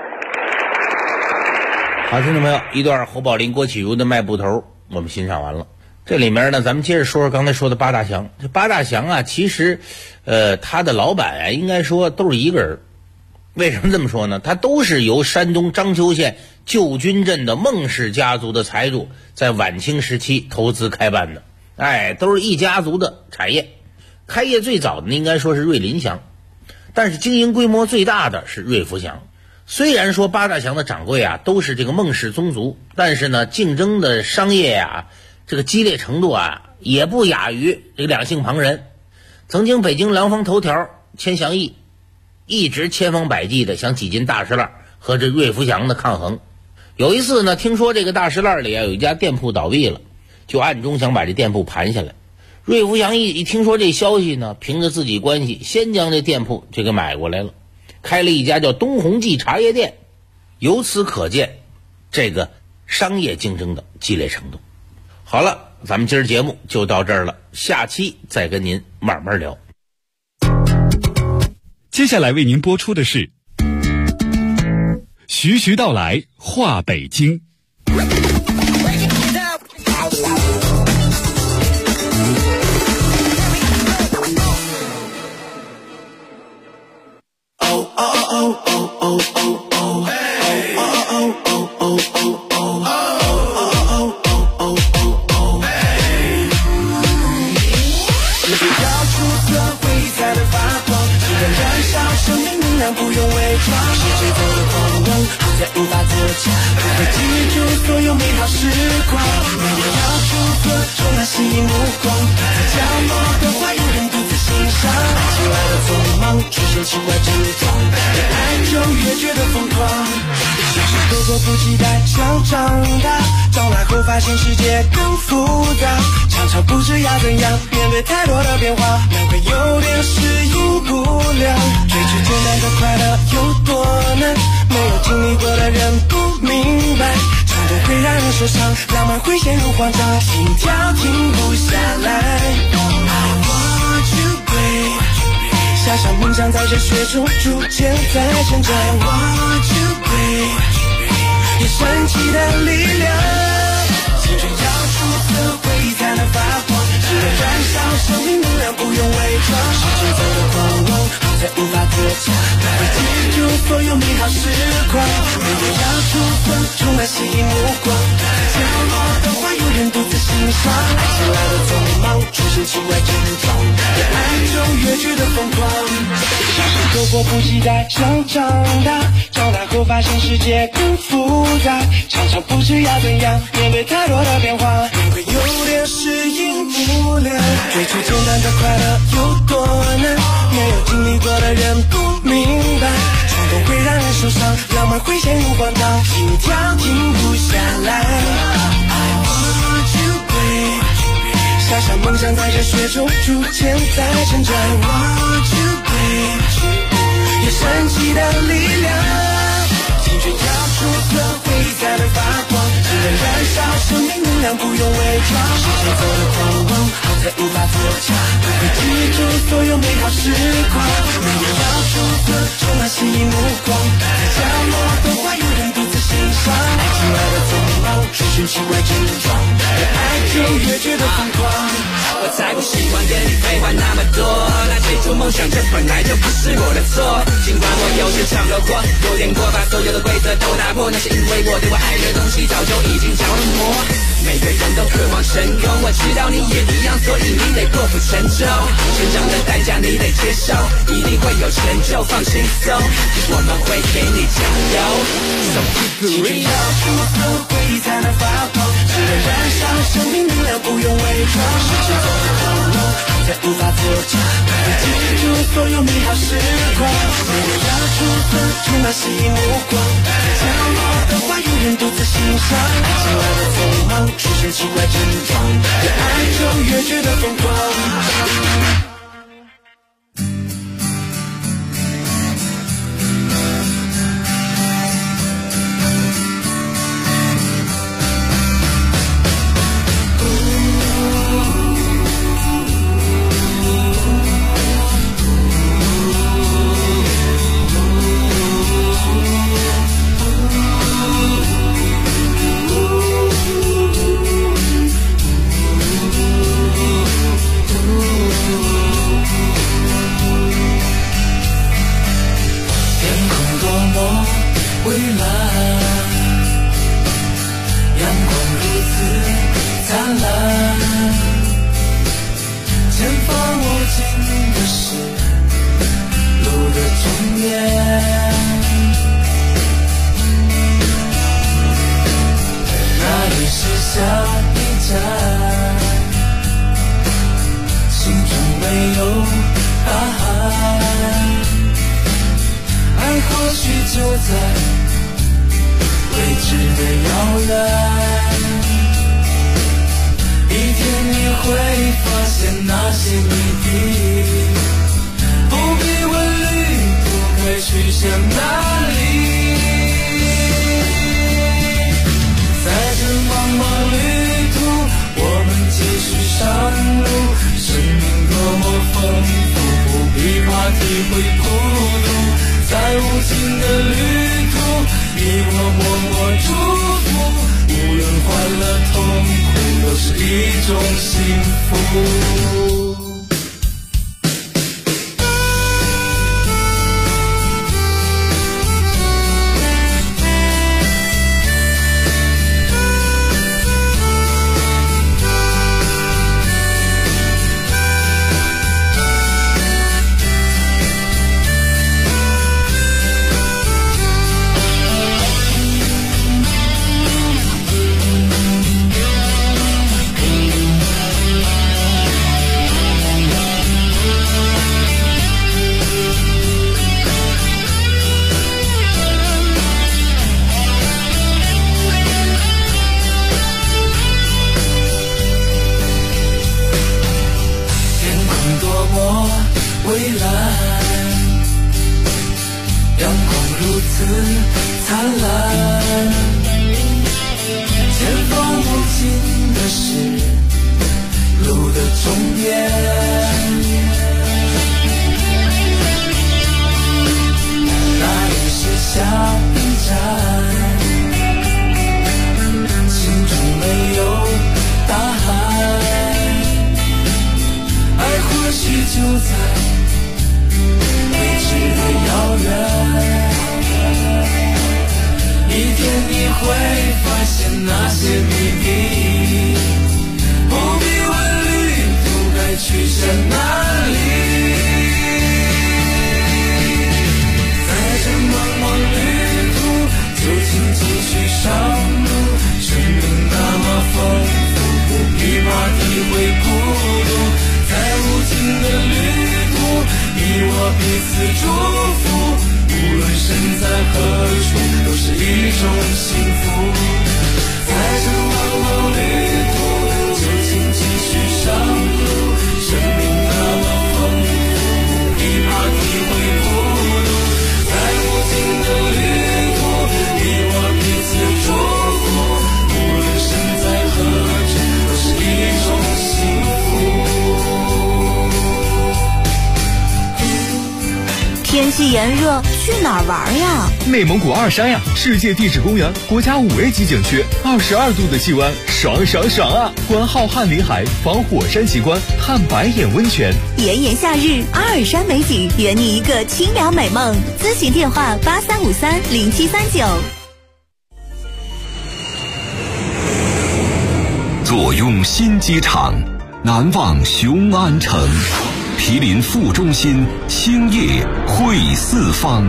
好，听众朋友，一段侯宝林、郭启儒的卖布头我们欣赏完了。这里面呢，咱们接着说说刚才说的八大祥。这八大祥啊，其实他的老板啊，应该说都是一个人。为什么这么说呢？他都是由山东章丘县旧军镇的孟氏家族的财主在晚清时期投资开办的，都是一家族的产业。开业最早的应该说是瑞林祥，但是经营规模最大的是瑞福祥。 虽然说八大祥的掌柜啊都是这个孟氏宗族，但是呢，竞争的商业啊，这个激烈程度啊，也不亚于这个两姓旁人。曾经北京廊坊头条钱祥义一直千方百计的想挤进大石烂和这瑞福祥的抗衡。有一次呢，听说这个大石烂里啊有一家店铺倒闭了，就暗中想把这店铺盘下来。瑞福祥一听说这消息呢，凭着自己关系，先将这店铺就给买过来了，开了一家叫东红记茶叶店。由此可见这个商业竞争的激烈程度。好了，咱们今儿节目就到这儿了，下期再跟您慢慢聊。 接下来为您播出的是徐徐道来话北京。 不用伪装，是节奏的狂妄，好在无法作假，不会记住所有美好时光，没有要出色，充满吸引目光，在角落的花有人独自欣赏，爱情来的匆忙，出现奇怪症状，越爱就越觉得疯狂，是躲过不期待想长大，长大后发现世界更复杂，常常不知要怎样面对太多的变化，难怪有点适应不了，追求简单的快乐有多难，没有经历过的人不明白，冲动会让人受伤，浪漫会陷入慌张，心跳停不下来。I want you babe， 想象梦想在这雪中逐渐在成长。I want you babe， 有神奇的力量，青春要出色，回忆才能发光，只能燃烧生命能量，不用伪装，是节奏的狂妄，好在无法作假，不会记住所有美好时光，没有要出色，充满吸引目光，在角落的花有人独自欣赏，爱情来的匆忙，出现奇怪症状，越爱就越觉得疯狂，躲过不期待想长大，长大后发现世界更复杂，常常不知要怎样面对太多的变化，也会有点适应不了，追求简单的快乐有多难，没有经历过的人不明白，冲动会让人受伤，浪漫会陷入慌张，心跳停不下来。I want you babe， 想象梦想在这雪中逐渐在成长。I want you babe， 有神奇的力量，青春要出色，回忆才能发光，只能燃烧生命能量，不用伪装，是节奏的狂妄，好在无法作假，不会记住所有美好时光，没有要出色，充满吸引目光，在角落的花有人独自欣赏，爱情来的匆忙，出现奇怪症状，越爱就越觉得疯狂，我才不喜欢跟你废话那么多，那追逐梦想这本来就不是我的错，尽管我有些抢了火，有点过，把所有的规则都打破，那是因为我对我爱的东西早就已经着了魔，每个人都渴望成功，我知道你也一样，所以你得破釜沉舟，成长的代价你得接受，一定会有成就，放轻松，我们会给你加油。青春要出色，回忆才能发光，只能燃烧生命能量，不用伪装，是节奏的狂妄，好在无法作假，不会记住所有美好时光，没有要出色，充满吸引目光，在角落的花有人独自欣赏，爱情来的匆忙，出现奇怪症状，越爱就越觉得疯狂。 在未知的遥远，一天你会发现那些谜底，不必问旅途该去向哪里。在这茫茫旅途，我们继续上路，生命多么丰富，不必怕体会孤独。在无尽的旅途，你我默默祝福，无论欢乐痛苦，都是一种幸福。 天气炎热，去哪儿玩呀？ 内蒙古二山呀，世界地质公园国家5A 级景区，22度的气温，爽爽爽啊！观浩瀚林海，访火山奇观，探白眼温泉。 炎炎夏日，阿尔山美景，圆你一个清凉美梦。咨询电话83530739。 坐拥新机场，难忘雄安城。毗邻副中心，兴业汇四方。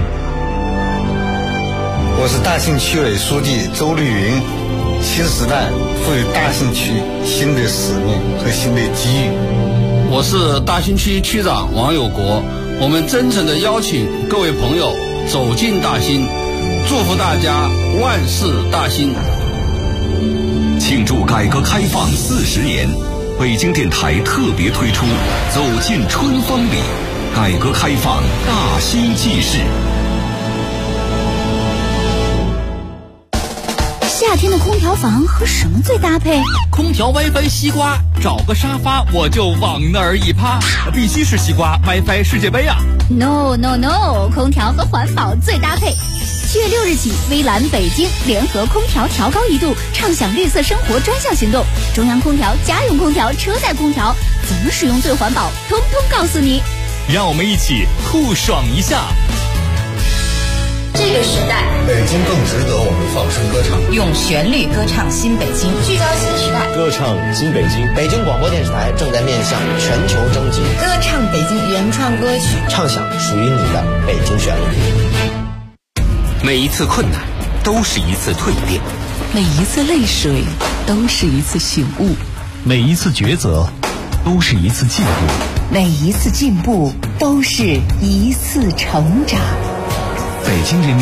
我是大兴区委书记周绿云。新时代赋予大兴区新的使命和新的机遇。 我是大兴区区长王有国。我们真诚地邀请各位朋友走进大兴，祝福大家万事大兴。 庆祝改革开放40年。北京电台特别推出走进春风里，改革开放大兴纪事。 夏天的空调房和什么最搭配？ 空调 WiFi 西瓜，找个沙发我就往那儿一趴，必须是西瓜 WiFi 世界杯啊 ！No， 空调和环保最搭配。7月6日起，微蓝北京联合空调调高1度，畅享绿色生活专项行动。中央空调、家用空调、车载空调，怎么使用最环保，通通告诉你。 让我们一起酷爽一下。 这个时代， 北京更值得我们放声歌唱， 用旋律歌唱新北京，聚焦新时代， 歌唱新北京。北京广播电视台正在面向全球征集， 歌唱北京原创歌曲， 唱响属于你的北京旋律。 每一次困难都是一次蜕变， 每一次泪水都是一次醒悟， 每一次抉择都是一次进步， 每一次进步都是一次成长。 北京人民